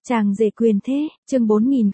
Chàng rể quyền thế, chương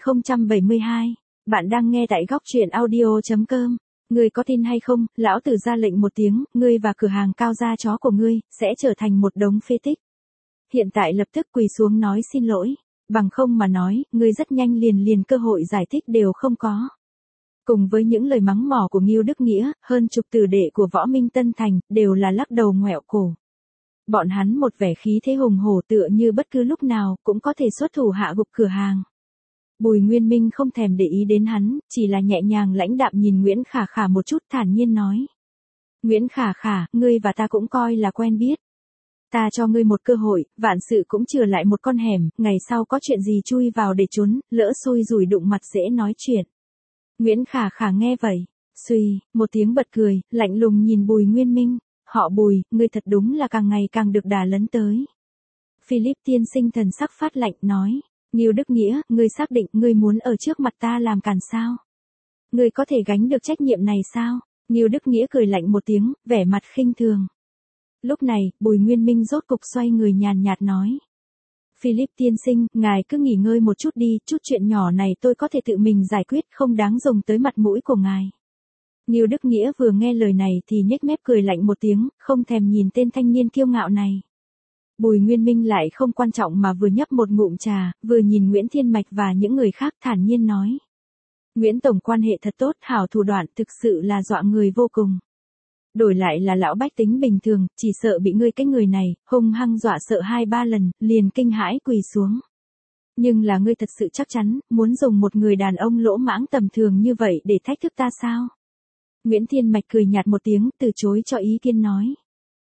4072. Bạn đang nghe tại góc truyện audio.com. Ngươi có tin hay không, lão tử ra lệnh một tiếng, ngươi và cửa hàng cao da chó của ngươi, sẽ trở thành một đống phế tích. Hiện tại lập tức quỳ xuống nói xin lỗi. Bằng không mà nói, ngươi rất nhanh liền cơ hội giải thích đều không có. Cùng với những lời mắng mỏ của Ngưu Đức Nghĩa, hơn chục tử đệ của Võ Minh Tân Thành, đều là lắc đầu ngoẹo cổ. Bọn hắn một vẻ khí thế hùng hổ tựa như bất cứ lúc nào cũng có thể xuất thủ hạ gục cửa hàng. Bùi Nguyên Minh không thèm để ý đến hắn, chỉ là nhẹ nhàng lãnh đạm nhìn Nguyễn Khả Khả một chút thản nhiên nói. Nguyễn Khả Khả, ngươi và ta cũng coi là quen biết. Ta cho ngươi một cơ hội, vạn sự cũng chừa lại một con hẻm, ngày sau có chuyện gì chui vào để trốn, lỡ xui rủi đụng mặt dễ nói chuyện. Nguyễn Khả Khả nghe vậy, suy, một tiếng bật cười, lạnh lùng nhìn Bùi Nguyên Minh. Họ Bùi, ngươi thật đúng là càng ngày càng được đà lấn tới. Philip tiên sinh thần sắc phát lạnh nói. Ngưu Đức Nghĩa, ngươi xác định ngươi muốn ở trước mặt ta làm càn sao? Ngươi có thể gánh được trách nhiệm này sao? Ngưu Đức Nghĩa cười lạnh một tiếng, vẻ mặt khinh thường. Lúc này, Bùi Nguyên Minh rốt cục xoay người nhàn nhạt nói. Philip tiên sinh, ngài cứ nghỉ ngơi một chút đi, chút chuyện nhỏ này tôi có thể tự mình giải quyết, không đáng dùng tới mặt mũi của ngài. Ngưu Đức Nghĩa vừa nghe lời này thì nhếch mép cười lạnh một tiếng, không thèm nhìn tên thanh niên kiêu ngạo này. Bùi Nguyên Minh lại không quan trọng mà vừa nhấp một ngụm trà, vừa nhìn Nguyễn Thiên Mạch và những người khác thản nhiên nói. Nguyễn Tổng quan hệ thật tốt, hảo thủ đoạn, thực sự là dọa người vô cùng. Đổi lại là lão bách tính bình thường, chỉ sợ bị ngươi cái người này, hung hăng dọa sợ 2-3 lần, liền kinh hãi quỳ xuống. Nhưng là ngươi thật sự chắc chắn, muốn dùng một người đàn ông lỗ mãng tầm thường như vậy để thách thức ta sao? Nguyễn Thiên Mạch cười nhạt một tiếng, từ chối cho ý kiến nói.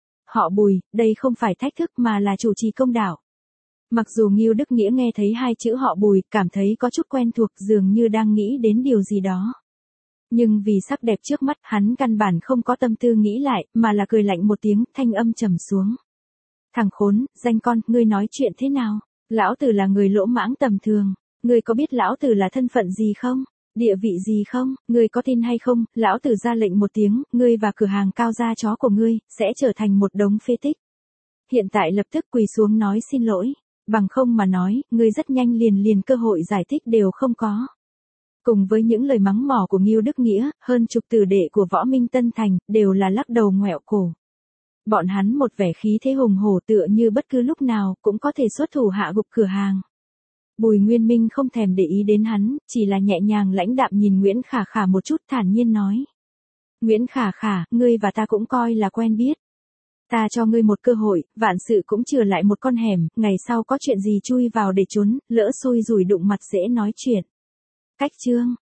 Họ Bùi, đây không phải thách thức mà là chủ trì công đạo. Mặc dù Ngưu Đức Nghĩa nghe thấy hai chữ họ Bùi, cảm thấy có chút quen thuộc, dường như đang nghĩ đến điều gì đó. Nhưng vì sắc đẹp trước mắt, hắn căn bản không có tâm tư nghĩ lại, mà là cười lạnh một tiếng, thanh âm trầm xuống. Thằng khốn, danh con, ngươi nói chuyện thế nào? Lão tử là người lỗ mãng tầm thường, ngươi có biết lão tử là thân phận gì không? Địa vị gì không, ngươi có tin hay không, lão tử ra lệnh một tiếng, ngươi và cửa hàng cao da chó của ngươi, sẽ trở thành một đống phế tích. Hiện tại lập tức quỳ xuống nói xin lỗi, bằng không mà nói, ngươi rất nhanh liền cơ hội giải thích đều không có. Cùng với những lời mắng mỏ của Ngưu Đức Nghĩa, hơn chục tử đệ của Võ Minh Tân Thành, đều là lắc đầu ngoẹo cổ. Bọn hắn một vẻ khí thế hùng hổ tựa như bất cứ lúc nào cũng có thể xuất thủ hạ gục cửa hàng. Bùi Nguyên Minh không thèm để ý đến hắn, chỉ là nhẹ nhàng lãnh đạm nhìn Nguyễn Khả Khả một chút thản nhiên nói. Nguyễn Khả Khả, ngươi và ta cũng coi là quen biết. Ta cho ngươi một cơ hội, vạn sự cũng chừa lại một con hẻm, ngày sau có chuyện gì chui vào để trốn, lỡ xui rủi đụng mặt dễ nói chuyện. Cách chương.